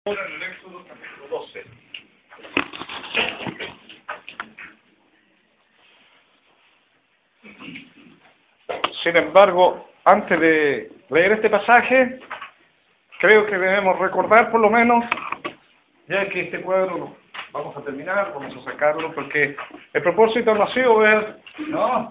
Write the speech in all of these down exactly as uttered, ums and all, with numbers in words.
Ahora en el Éxodo capítulo doce. Sin embargo, antes de leer este pasaje, creo que debemos recordar por lo menos, ya que este cuadro lo vamos a terminar, vamos a sacarlo, porque el propósito no ha sido ver, no,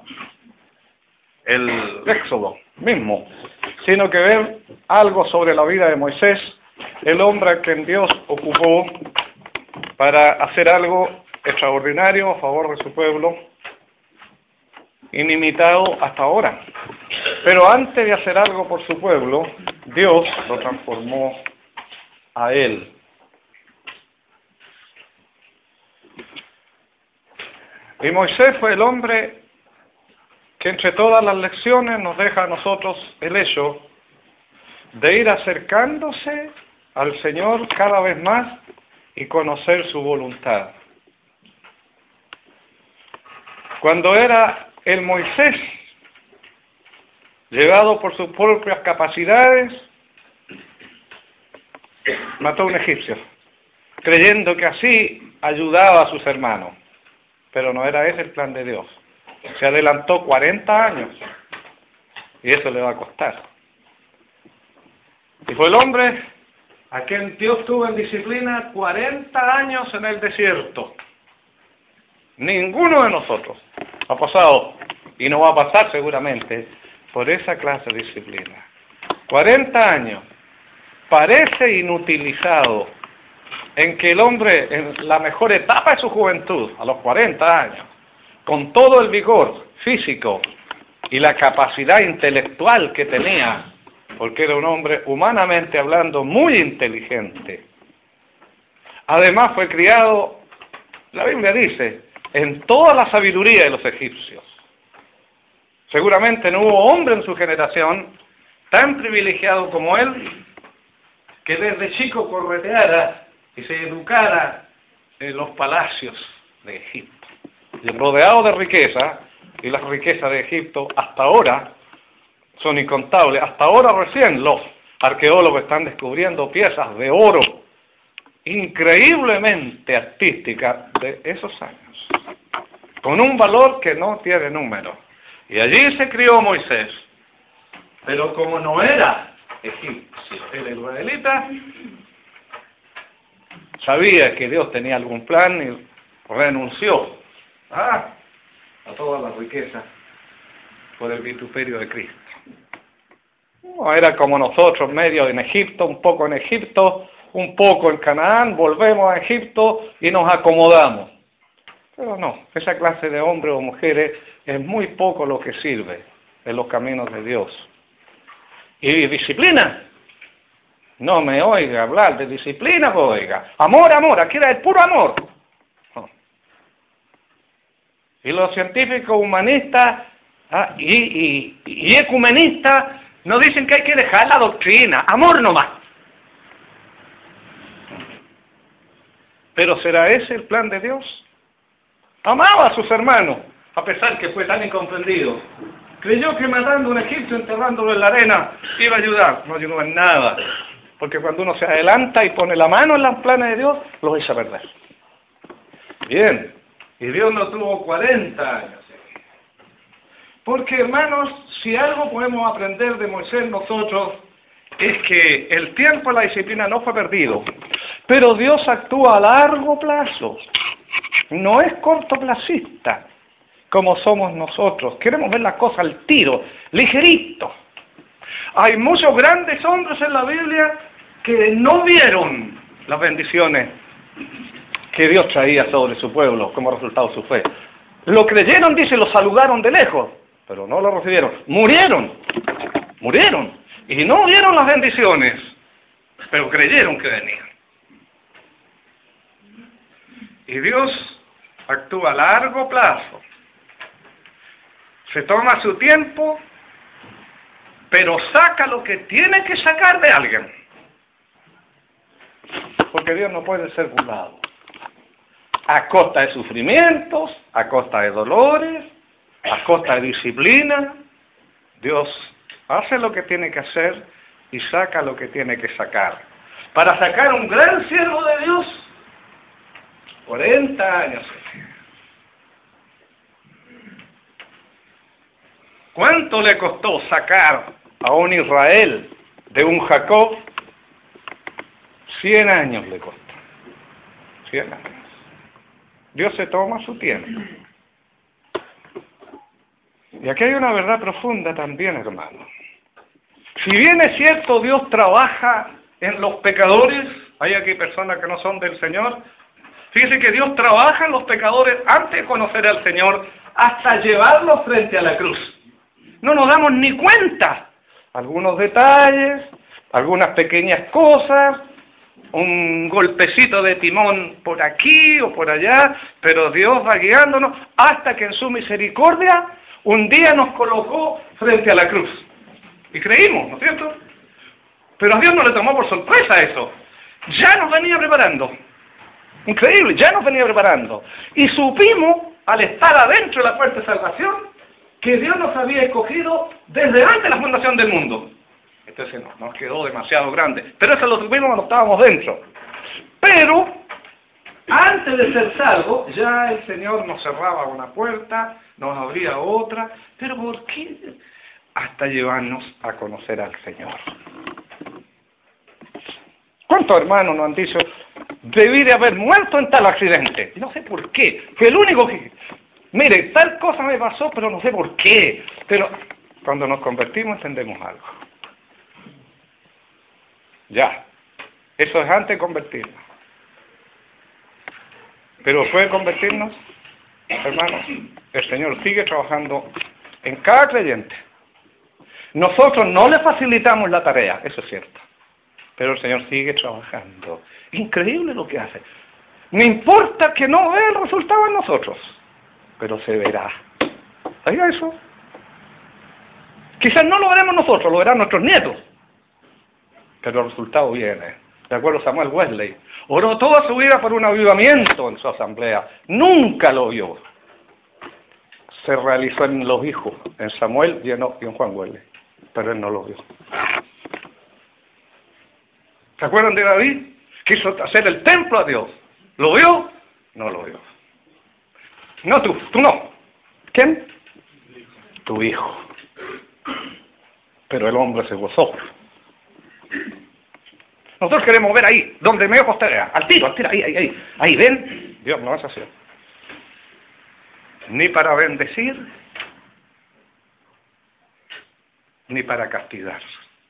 el Éxodo mismo, sino que ver algo sobre la vida de Moisés, el hombre a quien Dios ocupó para hacer algo extraordinario a favor de su pueblo, inimitado hasta ahora. Pero antes de hacer algo por su pueblo, Dios lo transformó a él. Y Moisés fue el hombre que entre todas las lecciones nos deja a nosotros el hecho de ir acercándose al Señor cada vez más y conocer su voluntad. Cuando era el Moisés, llevado por sus propias capacidades, mató a un egipcio, creyendo que así ayudaba a sus hermanos. Pero no era ese el plan de Dios. Se adelantó cuarenta años, y eso le va a costar. Y fue el hombre a quien Dios tuvo en disciplina cuarenta años en el desierto. Ninguno de nosotros ha pasado, y no va a pasar seguramente, por esa clase de disciplina. cuarenta años. Parece inutilizado en que el hombre, en la mejor etapa de su juventud, a los cuarenta años, con todo el vigor físico y la capacidad intelectual que tenía, porque era un hombre humanamente hablando muy inteligente. Además fue criado, la Biblia dice, en toda la sabiduría de los egipcios. Seguramente no hubo hombre en su generación tan privilegiado como él, que desde chico correteara y se educara en los palacios de Egipto. Y rodeado de riqueza, y las riquezas de Egipto hasta ahora son incontables. Hasta ahora recién los arqueólogos están descubriendo piezas de oro increíblemente artísticas de esos años, con un valor que no tiene número. Y allí se crió Moisés. Pero como no era egipcio, era israelita, sabía que Dios tenía algún plan y renunció ah, a toda la riqueza por el vituperio de Cristo. No era como nosotros, medio en Egipto, un poco en Egipto, un poco en Canaán, volvemos a Egipto y nos acomodamos. Pero no, esa clase de hombres o mujeres es muy poco lo que sirve en los caminos de Dios. Y disciplina. No me oiga hablar de disciplina, pues oiga. Amor, amor, aquí era el puro amor. No. Y los científicos humanistas ah, y, y, y ecumenistas nos dicen que hay que dejar la doctrina. Amor nomás. ¿Pero será ese el plan de Dios? Amaba a sus hermanos, a pesar que fue tan incomprendido. Creyó que matando a un egipcio, enterrándolo en la arena, iba a ayudar. No ayudó en nada. Porque cuando uno se adelanta y pone la mano en los planes de Dios, lo echa a perder. Bien. Y Dios no tuvo cuarenta años. Porque, hermanos, si algo podemos aprender de Moisés nosotros, es que el tiempo y la disciplina no fue perdido. Pero Dios actúa a largo plazo. No es cortoplacista, como somos nosotros. Queremos ver las cosas al tiro, ligerito. Hay muchos grandes hombres en la Biblia que no vieron las bendiciones que Dios traía sobre su pueblo como resultado de su fe. Lo creyeron, dice, lo saludaron de lejos, pero no lo recibieron. Murieron, murieron, y no vieron las bendiciones, pero creyeron que venían. Y Dios actúa a largo plazo. Se toma su tiempo, pero saca lo que tiene que sacar de alguien. Porque Dios no puede ser burlado. A costa de sufrimientos, a costa de dolores, a costa de disciplina, Dios hace lo que tiene que hacer y saca lo que tiene que sacar. para sacar un gran siervo de Dios, cuarenta años. ¿Cuánto le costó sacar a un Israel de un Jacob? Cien años le costó. Cien años. Dios se toma su tiempo. Y aquí hay una verdad profunda también, hermano. Si bien es cierto, Dios trabaja en los pecadores, hay aquí personas que no son del Señor, fíjese que Dios trabaja en los pecadores antes de conocer al Señor, hasta llevarlos frente a la cruz. No nos damos ni cuenta. Algunos detalles, algunas pequeñas cosas, un golpecito de timón por aquí o por allá, pero Dios va guiándonos hasta que en su misericordia un día nos colocó frente a la cruz. Y creímos, ¿no es cierto? Pero a Dios no le tomó por sorpresa eso. Ya nos venía preparando. Increíble, ya nos venía preparando. Y supimos, al estar adentro de la puerta de salvación, que Dios nos había escogido desde antes de la fundación del mundo. Entonces no, nos quedó demasiado grande. Pero eso lo supimos cuando estábamos dentro. Pero, antes de ser salvos, ya el Señor nos cerraba una puerta, nos abría otra. ¿Pero por qué? Hasta llevarnos a conocer al Señor. ¿Cuántos hermanos nos han dicho, debí de haber muerto en tal accidente? No sé por qué. Fue el único que... Mire, tal cosa me pasó, pero no sé por qué. Pero cuando nos convertimos entendemos algo. Ya. Eso es antes de convertirnos. Pero después de convertirnos, hermanos, el Señor sigue trabajando en cada creyente. Nosotros no le facilitamos la tarea, eso es cierto. Pero el Señor sigue trabajando. Increíble lo que hace. No importa que no vea el resultado en nosotros, pero se verá. ¿Sabía eso? Quizás no lo veremos nosotros, lo verán nuestros nietos. Pero el resultado viene. De acuerdo a Samuel Wesley, oró toda su vida por un avivamiento en su asamblea. Nunca lo vio. Se realizó en los hijos, en Samuel y en, y en Juan Wesley. Pero él no lo vio. ¿Se acuerdan de David? Quiso hacer el templo a Dios. ¿Lo vio? No lo vio. No tú, tú no. ¿Quién? Tu hijo. Pero el hombre se gozó. Nosotros queremos ver ahí, donde me acostaré, al tiro, al tiro, ahí, ahí, ahí. Ahí, ven. Dios no es así. Ni para bendecir, ni para castigar.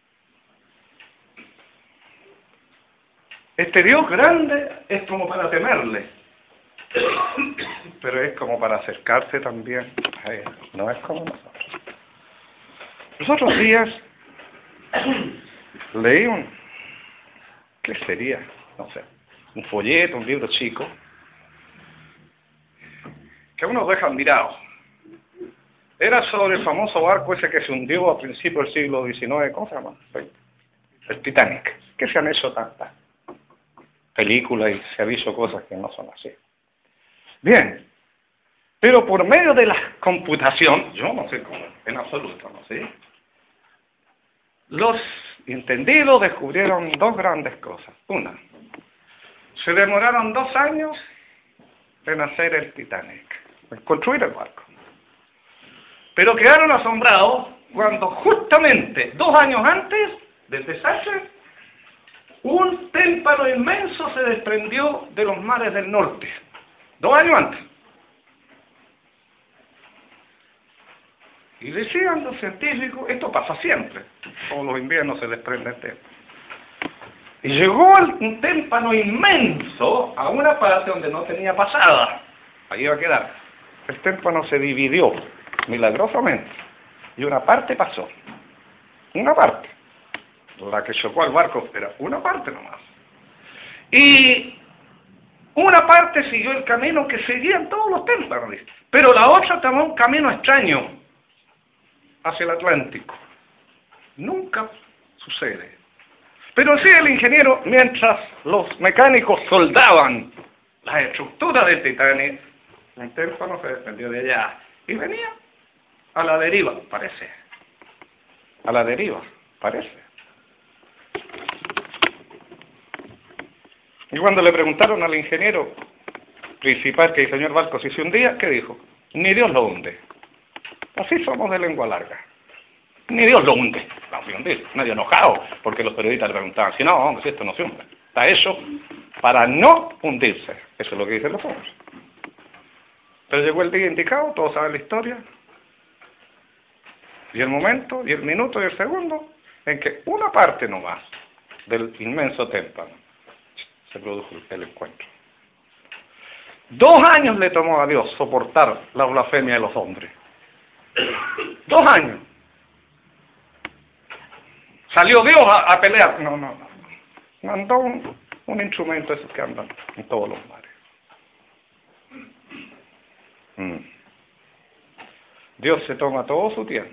Este Dios grande es como para temerle, pero es como para acercarse también a Él. No es como nosotros. Los otros días leí un, ¿qué sería? No sé, un folleto, un libro chico, que uno deja admirado. Era sobre el famoso barco ese que se hundió a principios del siglo diecinueve, ¿cómo se llama? El Titanic. ¿Qué se han hecho tantas películas y se ha visto cosas que no son así? Bien, pero por medio de la computación, yo no sé cómo, en absoluto, no sé, los entendidos descubrieron dos grandes cosas. Una, se demoraron dos años en hacer el Titanic, en construir el barco. Pero quedaron asombrados cuando justamente dos años antes del desastre, un témpano inmenso se desprendió de los mares del norte. Dos años antes. Y decían los científicos, esto pasa siempre. Todos los inviernos se desprende el témpano. Y llegó un témpano inmenso a una parte donde no tenía pasada. Ahí iba a quedar. El témpano se dividió milagrosamente. Y una parte pasó. Una parte. La que chocó al barco era una parte nomás. Y una parte siguió el camino que seguían todos los témpanos. Pero la otra tomó un camino extraño hacia el Atlántico. Nunca sucede. Pero sí el ingeniero, mientras los mecánicos soldaban la estructura del Titanic, el témpano se desprendió de allá y venía a la deriva, parece. A la deriva, parece. Y cuando le preguntaron al ingeniero principal que diseñó el barco si se hundía, ¿qué dijo? Ni Dios lo hunde. Así somos de lengua larga. Ni Dios lo hunde. No se hunde. Nadie enojado porque los periodistas le preguntaban, si no, hombre, si esto no se hunde. Está hecho para no hundirse. Eso es lo que dicen los hombres. Pero llegó el día indicado, todos saben la historia, y el momento, y el minuto, y el segundo, en que una parte nomás del inmenso témpano se produjo el encuentro. Dos años le tomó a Dios soportar la blasfemia de los hombres. Dos años. Salió Dios a, a pelear. No, no, no. Mandó un, un instrumento esos que andan en todos los mares. Mm. Dios se toma todo su tiempo.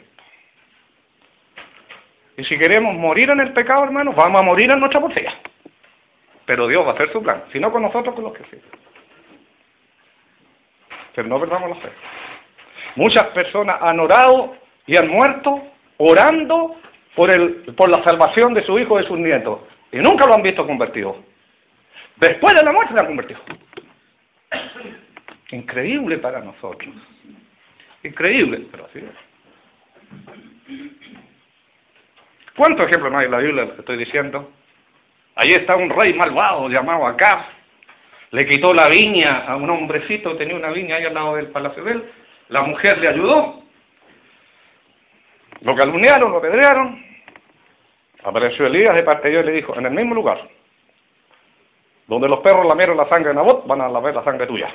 Y si queremos morir en el pecado, hermanos, vamos a morir en nuestra porfía. Pero Dios va a hacer su plan. Si no con nosotros, con los que sí. Pero no perdamos la fe. Muchas personas han orado y han muerto orando por, el, por la salvación de su hijo y de sus nietos. Y nunca lo han visto convertido. Después de la muerte se han convertido. Increíble para nosotros. Increíble, pero así es. ¿Cuántos ejemplos no hay en la Biblia que estoy diciendo? Ahí está un rey malvado llamado Acab. Le quitó la viña a un hombrecito que tenía una viña ahí al lado del palacio de él. La mujer le ayudó. Lo calumniaron, lo apedrearon. Apareció Elías de parte de Dios y le dijo, en el mismo lugar donde los perros lamieron la sangre de Nabot, van a lamer la sangre tuya.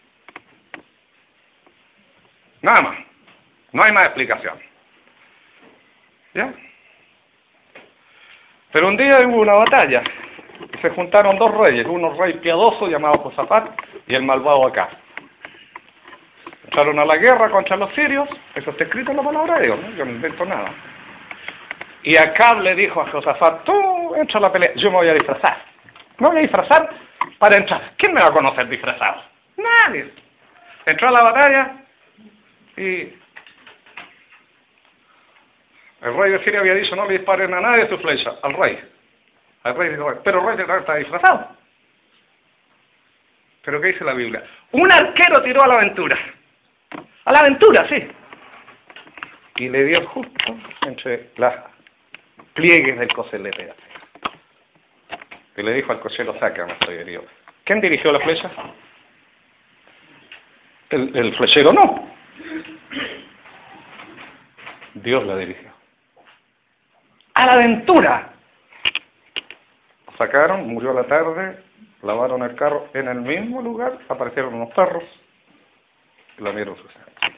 Nada más. No hay más explicación. ¿Ya? Pero un día hubo una batalla. Y se juntaron dos reyes. Uno rey piadoso llamado Josafat y el malvado Acab. Entraron a la guerra contra los sirios. Eso está escrito en la palabra de Dios, ¿no? Yo no invento nada. Y Acab le dijo a Josafat, tú entra a la pelea, yo me voy a disfrazar. Me voy a disfrazar para entrar. ¿Quién me va a conocer disfrazado? Nadie. Entró a la batalla y el rey de Siria había dicho, no le disparen a nadie su flecha, al rey. Al rey dijo, pero el rey está disfrazado. ¿Pero qué dice la Biblia? Un arquero tiró a la aventura. A la aventura, sí. Y le dio justo entre las pliegues del coselete. Y le dijo al cochero, saca, no estoy herido. ¿Quién dirigió la flecha? El, el flechero no. Dios la dirigió. A la aventura. Lo sacaron, murió a la tarde, lavaron el carro. En el mismo lugar aparecieron unos perros y lamieron su sangre.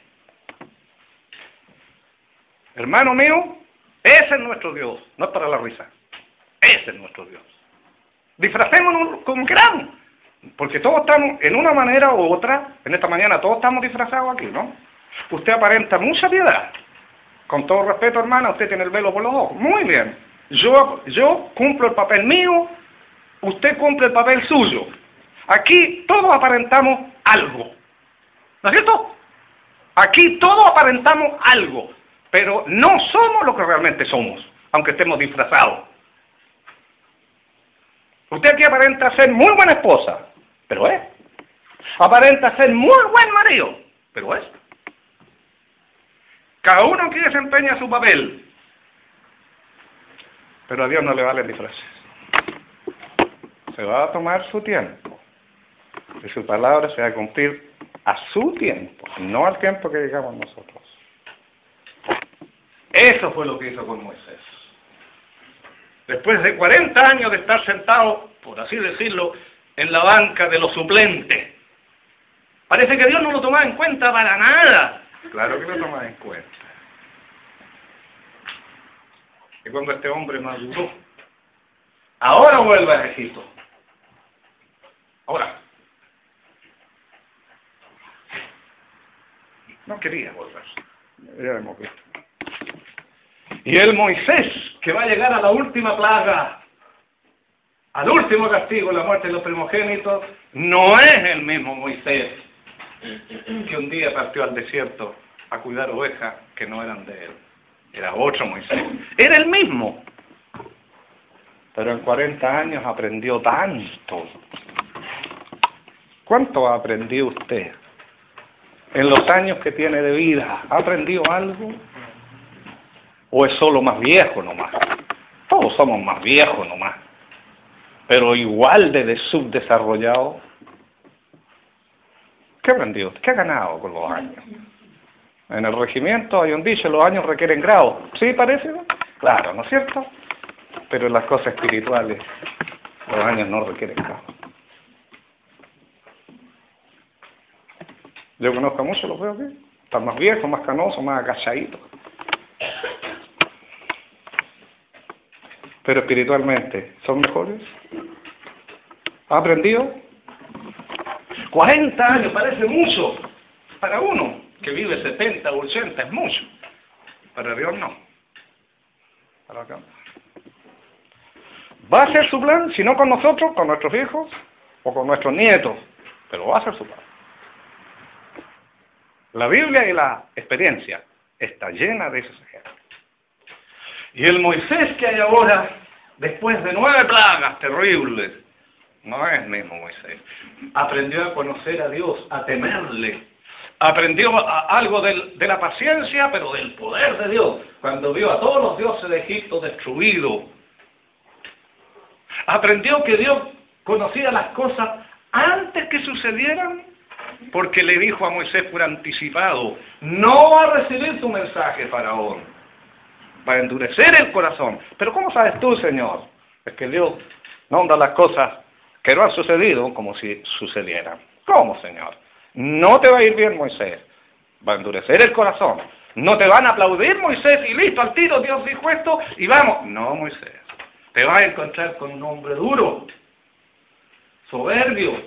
Hermano mío, ese es nuestro Dios. No es para la risa. Ese es nuestro Dios. Disfracémonos como queramos. Porque todos estamos, en una manera u otra, en esta mañana todos estamos disfrazados aquí, ¿no? Usted aparenta mucha piedad. Con todo respeto, hermana, usted tiene el velo por los ojos. Muy bien. Yo, yo cumplo el papel mío, usted cumple el papel suyo. Aquí todos aparentamos algo. ¿No es cierto? Aquí todos aparentamos algo, pero no somos lo que realmente somos, aunque estemos disfrazados. Usted aquí aparenta ser muy buena esposa, pero es. Aparenta ser muy buen marido, pero es. Cada uno aquí desempeña su papel, pero a Dios no le valen disfraces. Se va a tomar su tiempo, y su palabra se va a cumplir a su tiempo, no al tiempo que digamos nosotros. Eso fue lo que hizo con Moisés. Después de cuarenta años de estar sentado, por así decirlo, en la banca de los suplentes, parece que Dios no lo tomaba en cuenta para nada. Claro que lo tomaba en cuenta. Y cuando este hombre maduró, ahora vuelve a Egipto. Ahora. No quería volver. Ya hemos visto. Y el Moisés, que va a llegar a la última plaga, al último castigo, la muerte de los primogénitos, no es el mismo Moisés que un día partió al desierto a cuidar ovejas que no eran de él. Era otro Moisés. Era el mismo. pero en cuarenta años aprendió tanto. ¿Cuánto ha aprendido usted? En los años que tiene de vida, ¿ha aprendido algo? ¿O es solo más viejo nomás? Todos somos más viejos nomás, pero igual de subdesarrollado. ¿Qué ha aprendido? ¿Qué ha ganado con los años? En el regimiento hay un dicho, los años requieren grado. ¿Sí parece? Claro, ¿no es cierto? Pero en las cosas espirituales, los años no requieren grado. Yo conozco a muchos, los veo aquí. Están más viejos, más canosos, más agachaditos. Pero espiritualmente, ¿son mejores? ¿Ha aprendido? cuarenta años parece mucho. Para uno que vive setenta o ochenta es mucho. Para Dios no. Para acá. ¿Va a ser su plan? Si no con nosotros, con nuestros hijos o con nuestros nietos. Pero va a ser su plan. La Biblia y la experiencia está llena de esos ejemplos. Y el Moisés que hay ahora, después de nueve plagas terribles, no es mismo Moisés. Aprendió a conocer a Dios, a temerle. Aprendió a, algo del, de la paciencia, pero del poder de Dios. Cuando vio a todos los dioses de Egipto destruidos. Aprendió que Dios conocía las cosas antes que sucedieran, porque le dijo a Moisés por anticipado: no va a recibir tu mensaje, Faraón. Va a endurecer el corazón. Pero ¿cómo sabes tú, Señor? Es que Dios nombra las cosas que no han sucedido como si sucedieran. ¿Cómo, Señor? No te va a ir bien, Moisés. Va a endurecer el corazón. No te van a aplaudir, Moisés, y listo, al tiro Dios dijo esto, y vamos. No, Moisés. Te vas a encontrar con un hombre duro, soberbio.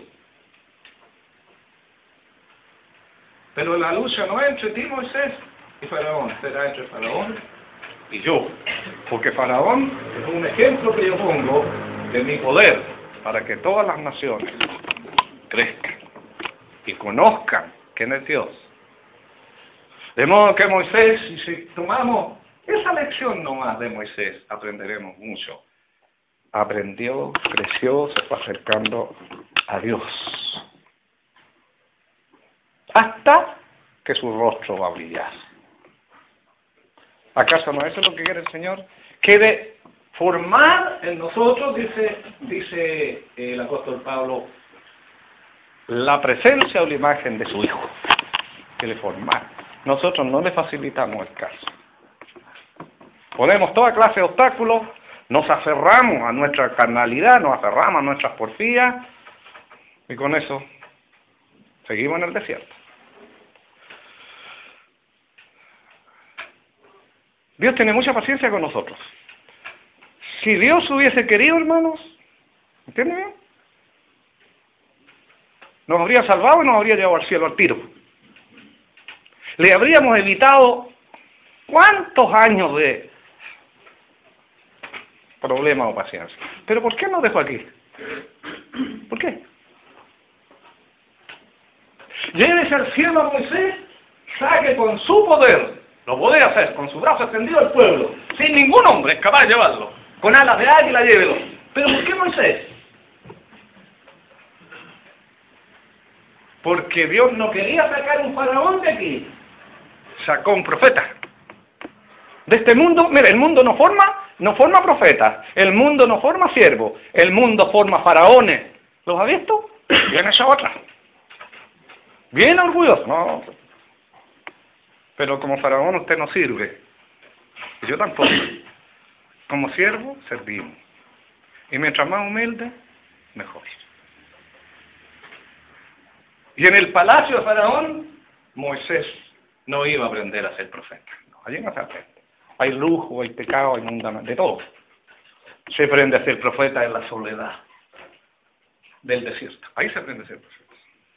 Pero la lucha no es entre ti, Moisés, y Faraón. Será entre Faraón y yo. Porque Faraón es un ejemplo que yo pongo de mi poder para que todas las naciones crezcan y conozcan quién es Dios. De modo que Moisés, y si tomamos esa lección nomás de Moisés, aprenderemos mucho. Aprendió, creció, se fue acercando a Dios. Hasta que su rostro va a brillar. ¿Acaso no eso es lo que quiere el Señor? Que de formar en nosotros, dice, dice el apóstol Pablo, la presencia o la imagen de su Hijo. Que le formar. Nosotros no le facilitamos el caso. Ponemos toda clase de obstáculos, nos aferramos a nuestra carnalidad, nos aferramos a nuestras porfías, y con eso seguimos en el desierto. Dios tiene mucha paciencia con nosotros. Si Dios hubiese querido, hermanos, ¿entienden bien? Nos habría salvado y nos habría llevado al cielo al tiro. Le habríamos evitado cuántos años de problemas o paciencia. Pero ¿por qué nos dejó aquí? ¿Por qué? Llévese al cielo a Moisés, saque con su poder. Lo podía hacer con su brazo extendido al pueblo, sin ningún hombre es capaz de llevarlo. Con alas de águila llévelo. ¿Pero por qué Moisés? Porque Dios no quería sacar un faraón de aquí. Sacó un profeta. De este mundo, mire, el mundo no forma, no forma profetas. El mundo no forma siervos. El mundo forma faraones. ¿Los ha visto? Viene esa otra. Bien orgulloso. No. Pero como faraón usted no sirve. Y yo tampoco. Como siervo, servimos. Y mientras más humilde, mejor. Y en el palacio de Faraón, Moisés no iba a aprender a ser profeta. No, allí no se aprende. Hay lujo, hay pecado, hay mundana, de todo. Se aprende a ser profeta en la soledad del desierto. Ahí se aprende a ser profeta.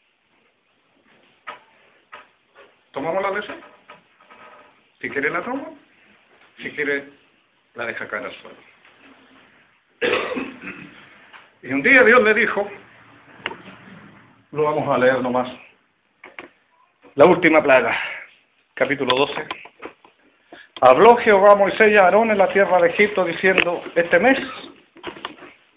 ¿Tomamos la lección? Si quiere la toma, si quiere la deja caer al suelo. Y un día Dios le dijo, lo vamos a leer nomás, la última plaga, capítulo doce. Habló Jehová a Moisés y a Aarón en la tierra de Egipto diciendo, este mes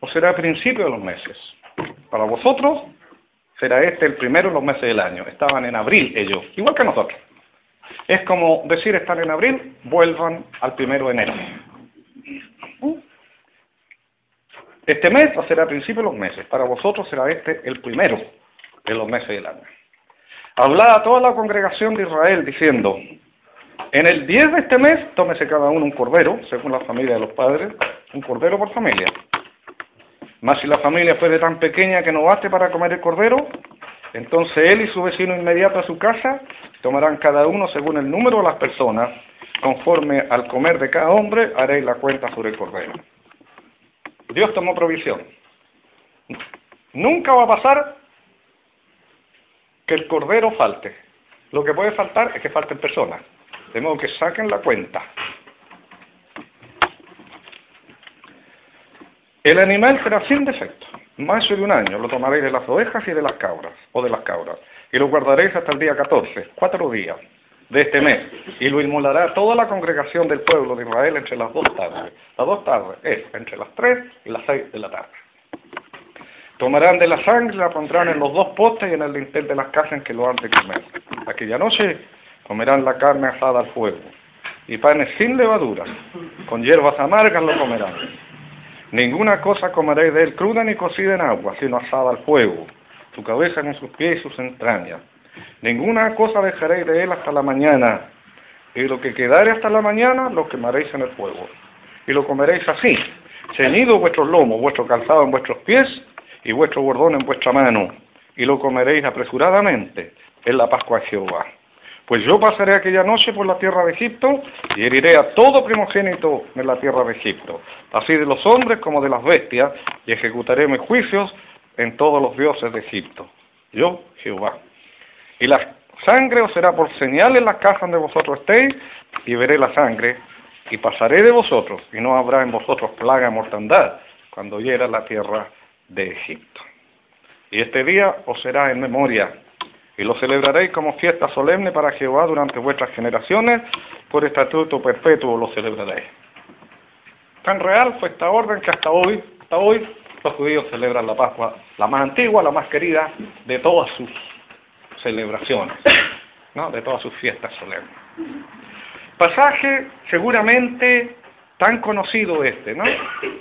o será a principio de los meses? Para vosotros será este el primero de los meses del año. Estaban en abril ellos, igual que nosotros. Es como decir estar en abril, vuelvan al primero de enero. Este mes será a principio de los meses. Para vosotros será este el primero de los meses del año. Hablad a toda la congregación de Israel diciendo: en el diez de este mes, tómese cada uno un cordero, según la familia de los padres, un cordero por familia. Mas si la familia fuere tan pequeña que no baste para comer el cordero, entonces él y su vecino inmediato a su casa tomarán cada uno según el número de las personas, conforme al comer de cada hombre haréis la cuenta sobre el cordero. Dios tomó provisión. Nunca va a pasar que el cordero falte. Lo que puede faltar es que falten personas. De modo que saquen la cuenta. El animal será sin defecto, macho de un año, lo tomaréis de las ovejas y de las cabras, o de las cabras, y lo guardaréis hasta el día catorce, cuatro días de este mes, y lo inmolará toda la congregación del pueblo de Israel entre las dos tardes. Las dos tardes es entre las tres y las seis de la tarde. Tomarán de la sangre, la pondrán en los dos postes y en el dintel de las casas en que lo han de comer. Aquella noche comerán la carne asada al fuego, y panes sin levadura, con hierbas amargas lo comerán. Ninguna cosa comeréis de él cruda ni cocida en agua, sino asada al fuego, su cabeza con sus pies y sus entrañas. Ninguna cosa dejaréis de él hasta la mañana, y lo que quedare hasta la mañana lo quemaréis en el fuego. Y lo comeréis así, ceñido vuestros lomos, vuestro calzado en vuestros pies, y vuestro bordón en vuestra mano, y lo comeréis apresuradamente en la Pascua de Jehová. Pues yo pasaré aquella noche por la tierra de Egipto, y heriré a todo primogénito en la tierra de Egipto, así de los hombres como de las bestias, y ejecutaré mis juicios en todos los dioses de Egipto. Yo, Jehová. Y la sangre os será por señal en las casas donde vosotros estéis, y veré la sangre, y pasaré de vosotros, y no habrá en vosotros plaga de mortandad, cuando hiera la tierra de Egipto. Y este día os será en memoria, y lo celebraréis como fiesta solemne para Jehová durante vuestras generaciones, por estatuto perpetuo lo celebraréis. Tan real fue esta orden que hasta hoy, hasta hoy, los judíos celebran la Pascua, la más antigua, la más querida de todas sus celebraciones, ¿no? De todas sus fiestas solemnes. Pasaje seguramente tan conocido este, ¿no?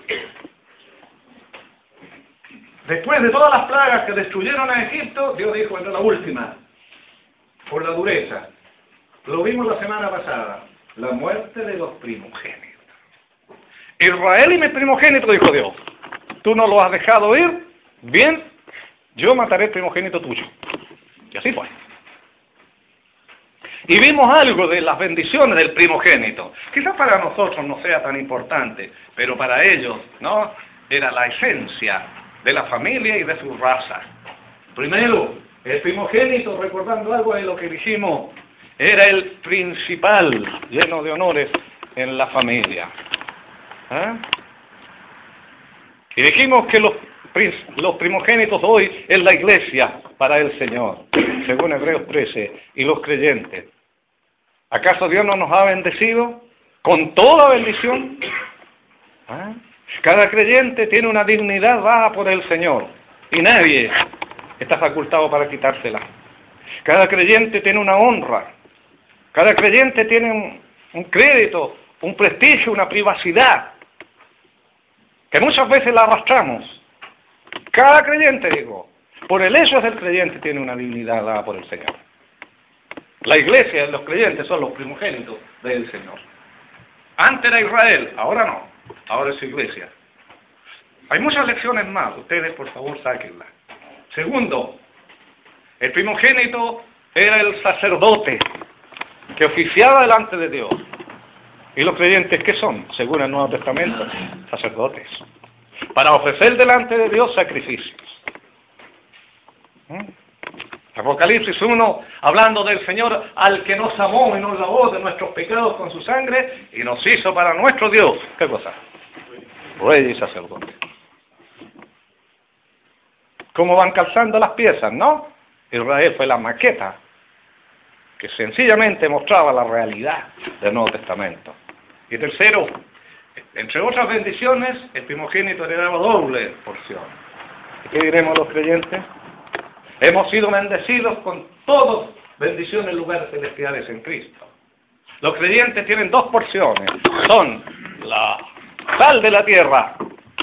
Después de todas las plagas que destruyeron a Egipto, Dios dijo, esta es la última, por la dureza. Lo vimos la semana pasada, la muerte de los primogénitos. Israel y mi primogénito, dijo Dios, tú no lo has dejado ir, bien, yo mataré el primogénito tuyo. Y así fue. Y vimos algo de las bendiciones del primogénito. Quizás para nosotros no sea tan importante, pero para ellos, ¿no? Era la esencia de la familia y de su raza. Primero, el primogénito, recordando algo de lo que dijimos, era el principal, lleno de honores en la familia. ¿Ah? Y dijimos que los, los primogénitos hoy es la iglesia para el Señor, según Hebreos trece, y los creyentes. ¿Acaso Dios no nos ha bendecido con toda bendición? ¿Ah? Cada creyente tiene una dignidad dada por el Señor y nadie está facultado para quitársela. Cada creyente tiene una honra, cada creyente tiene un, un crédito, un prestigio, una privacidad, que muchas veces la arrastramos. Cada creyente, digo, por el hecho de ser creyente, tiene una dignidad dada por el Señor. La iglesia de los creyentes son los primogénitos del Señor. Antes era Israel, ahora no. Ahora es su iglesia. Hay muchas lecciones más, ustedes por favor sáquenlas. Segundo, el primogénito era el sacerdote que oficiaba delante de Dios. ¿Y los creyentes qué son? Según el Nuevo Testamento, sacerdotes. Para ofrecer delante de Dios sacrificios. ¿Mm? Apocalipsis uno, hablando del Señor al que nos amó y nos lavó de nuestros pecados con su sangre y nos hizo para nuestro Dios. ¿Qué cosa? Rey y sacerdote. ¿Cómo van calzando las piezas, no? Israel fue la maqueta que sencillamente mostraba la realidad del Nuevo Testamento. Y tercero, Entre otras bendiciones, el primogénito heredaba doble porción. ¿Qué diremos los creyentes? Hemos sido bendecidos con todas bendiciones en lugares celestiales en Cristo. Los creyentes tienen dos porciones. Son la sal de la tierra,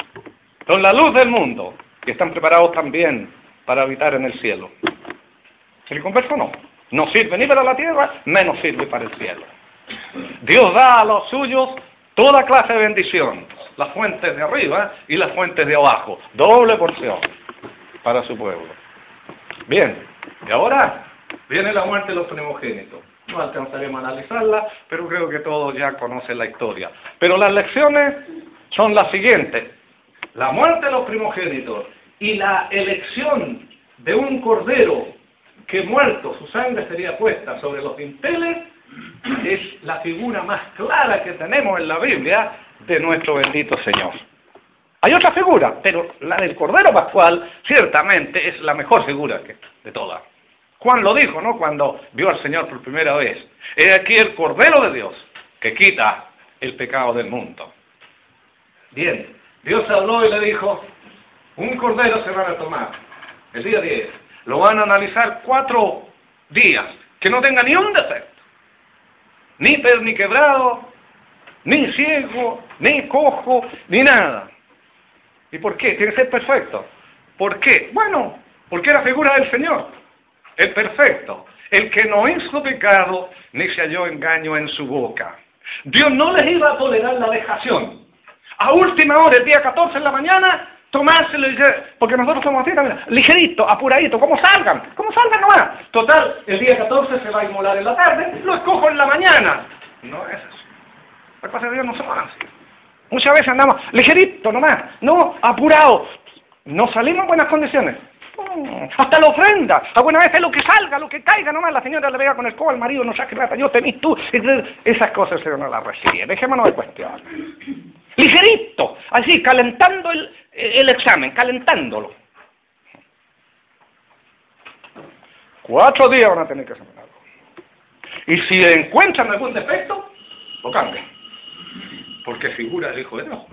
son la luz del mundo, y están preparados también para habitar en el cielo. El converso no. No sirve ni para la tierra, menos sirve para el cielo. Dios da a los suyos toda clase de bendición. Las fuentes de arriba y las fuentes de abajo. Doble porción para su pueblo. Bien, y ahora viene la muerte de los primogénitos. No alcanzaremos a analizarla, pero creo que todos ya conocen la historia. Pero las lecciones son las siguientes. La muerte de los primogénitos y la elección de un cordero que muerto su sangre sería puesta sobre los dinteles es la figura más clara que tenemos en la Biblia de nuestro bendito Señor. Hay otra figura, pero la del Cordero Pascual ciertamente es la mejor figura que, de todas. Juan lo dijo, ¿no?, cuando vio al Señor por primera vez. He aquí el Cordero de Dios que quita el pecado del mundo. Bien, Dios habló y le dijo, un cordero se van a tomar el día diez. Lo van a analizar cuatro días, que no tenga ni un defecto. Ni perniquebrado, ni ciego, ni cojo, ni nada. ¿Y por qué? Tiene que ser perfecto. ¿Por qué? Bueno, porque era figura del Señor, el perfecto, el que no hizo pecado, ni se halló engaño en su boca. Dios no les iba a tolerar la dejación. A última hora, el día catorce en la mañana, tomárselo y dice, porque nosotros somos así también, ligerito, apuradito, como salgan, como salgan nomás. Total, el día catorce se va a inmolar en la tarde, lo escojo en la mañana. No es así. Las cosas de Dios no son así. Muchas veces andamos ligerito nomás, no, apurado. No salimos en buenas condiciones. Hasta la ofrenda, alguna vez es lo que salga, lo que caiga nomás, la señora le pega con el codo al marido, no saque plata, yo tenés tú. Esas cosas se no las recibe, dejémonos de cuestiones. Ligerito, así, calentando el, el examen, calentándolo. Cuatro días van a tener que examinarlo. Y si encuentran algún defecto, lo cambian. Porque figura el Hijo de Dios.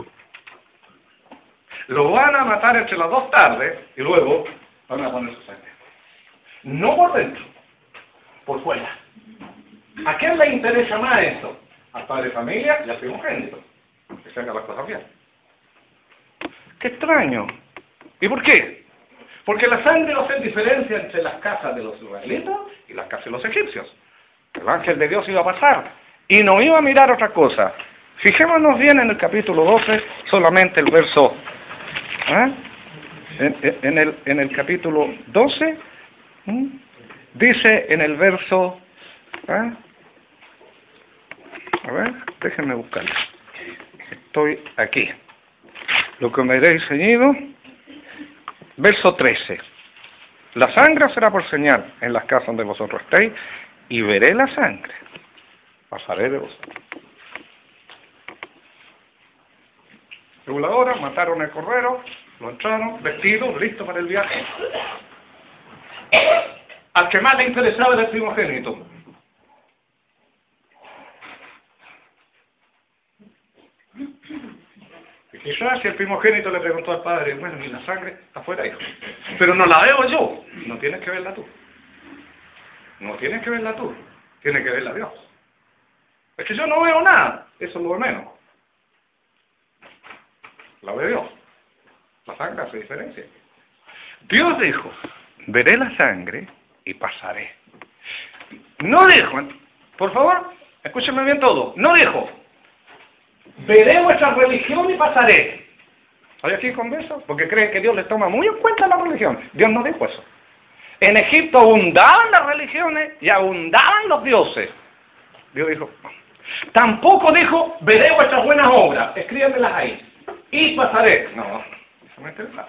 Lo van a matar entre las dos tardes y luego van a poner su sangre. No por dentro, por fuera. ¿A quién le interesa más esto? Al padre de familia y al primogénito. Que se hagan las cosas bien. ¡Qué extraño! ¿Y por qué? Porque la sangre no hace diferencia entre las casas de los israelitas y las casas de los egipcios. El ángel de Dios iba a pasar y no iba a mirar otra cosa. Fijémonos bien en el capítulo doce, solamente el verso... ¿eh? En, en, el, en el capítulo doce, ¿eh? Dice en el verso... ¿eh? A ver, déjenme buscarlo. Estoy aquí. Lo que me habéis ceñido, verso trece. La sangre será por señal en las casas donde vosotros estéis, y veré la sangre. Pasaré de vosotros. Reguladora, mataron el cordero, lo entraron, vestido, listo para el viaje. Al que más le interesaba era el primogénito. Y quizás si el primogénito le preguntó al padre, bueno, ¿y la sangre afuera, hijo? Pero no la veo yo. No tienes que verla tú. No tienes que verla tú. Tienes que verla Dios. Es que yo no veo nada. Eso es lo de menos. La ve Dios. La sangre hace diferencia. Dios dijo, veré la sangre y pasaré. No dijo, por favor, escúchenme bien todo, no dijo, veré vuestra religión y pasaré. ¿Hay aquí converso? Porque creen que Dios les toma muy en cuenta la religión. Dios no dijo eso. En Egipto abundaban las religiones y abundaban los dioses. Dios dijo, tampoco dijo, veré vuestras buenas obras, escríbanmelas ahí. Y pasaré. No, eso no interesa.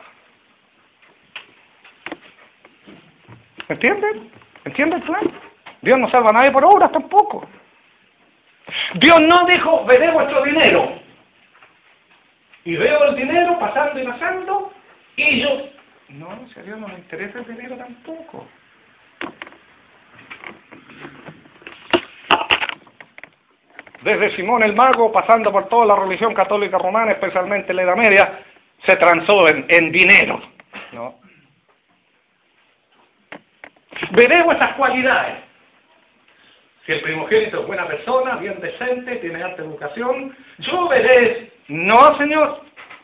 ¿Entienden? ¿Entienden el plan? Dios no salva a nadie por obras tampoco. Dios no dijo, veré vuestro dinero. Y veo el dinero pasando y pasando, y yo... No, si a Dios no le interesa el dinero tampoco. desde Simón el Mago, pasando por toda la religión católica romana, especialmente la Edad Media, se transó en, en dinero, ¿no? Veré vuestras cualidades. Si el primogénito es buena persona, bien decente, tiene alta educación, yo veré, no señor,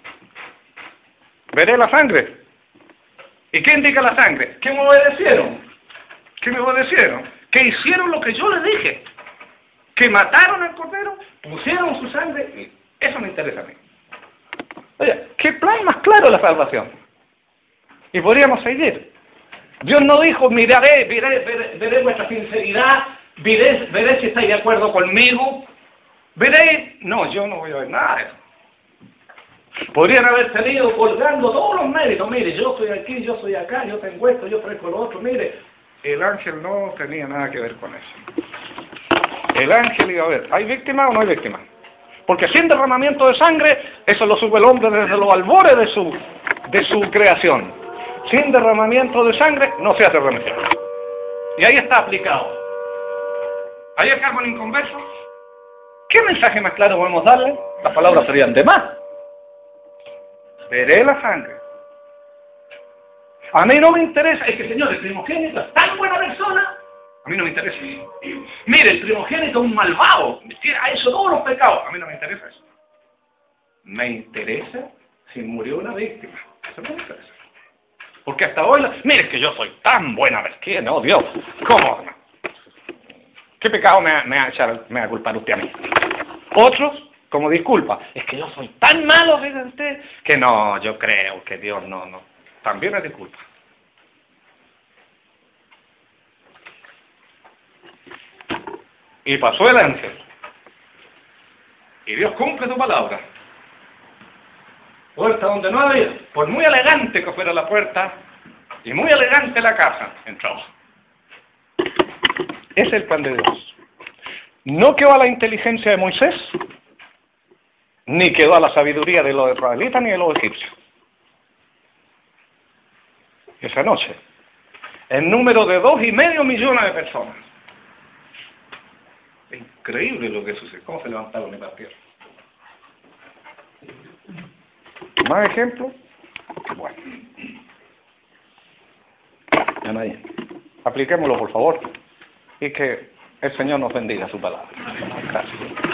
veré la sangre. ¿Y qué indica la sangre? ¿Qué me obedecieron? ¿Qué me obedecieron? Que hicieron lo que yo les dije. Que mataron al cordero, pusieron su sangre, y eso me interesa a mí. Oye, ¿qué plan más claro la salvación? Y podríamos seguir. Dios no dijo, miraré, veré, veré, veré vuestra sinceridad, veré, veré si estáis de acuerdo conmigo, veré... No, yo no voy a ver nada de eso. Podrían haber tenido colgando todos los méritos. Mire, yo soy aquí, yo soy acá, yo tengo esto, yo traigo lo otro. Mire, el ángel no tenía nada que ver con eso. El ángel iba a ver, ¿hay víctima o no hay víctima? Porque sin derramamiento de sangre, eso lo sube el hombre desde los albores de su, de su creación. Sin derramamiento de sangre, no se hace remisión. Y ahí está aplicado. ¿Hay acá algún inconverso? ¿Qué mensaje más claro podemos darle? Las palabras serían de más. Veré la sangre. A mí no me interesa, es que señor, el primogénito es tan buena persona, a mí no me interesa. Mire, el primogénito es un malvado, ha hecho todos los pecados, a mí no me interesa eso. Me interesa si murió una víctima, eso no me interesa. Porque hasta hoy, la... mire, es que yo soy tan buena persona, no, Dios, ¿cómo? ¿Qué pecado me va me a echar, me va a culpar usted a mí? Otros, como disculpa, es que yo soy tan malo, fíjense usted, que no, yo creo que Dios no, no, también es disculpa. Y pasó el ángel, y Dios cumple su palabra. Puerta donde no había, por muy elegante que fuera la puerta, y muy elegante la casa, entró. Ese es el plan de Dios. No quedó a la inteligencia de Moisés, ni quedó a la sabiduría de los israelitas ni de los egipcios. Esa noche, el número de dos y medio millones de personas. Es increíble lo que sucede. ¿Cómo se levantaron y partieron? ¿Más ejemplos? Bueno. Ya nadie. Apliquémoslo, por favor. Y que el Señor nos bendiga su palabra. Gracias.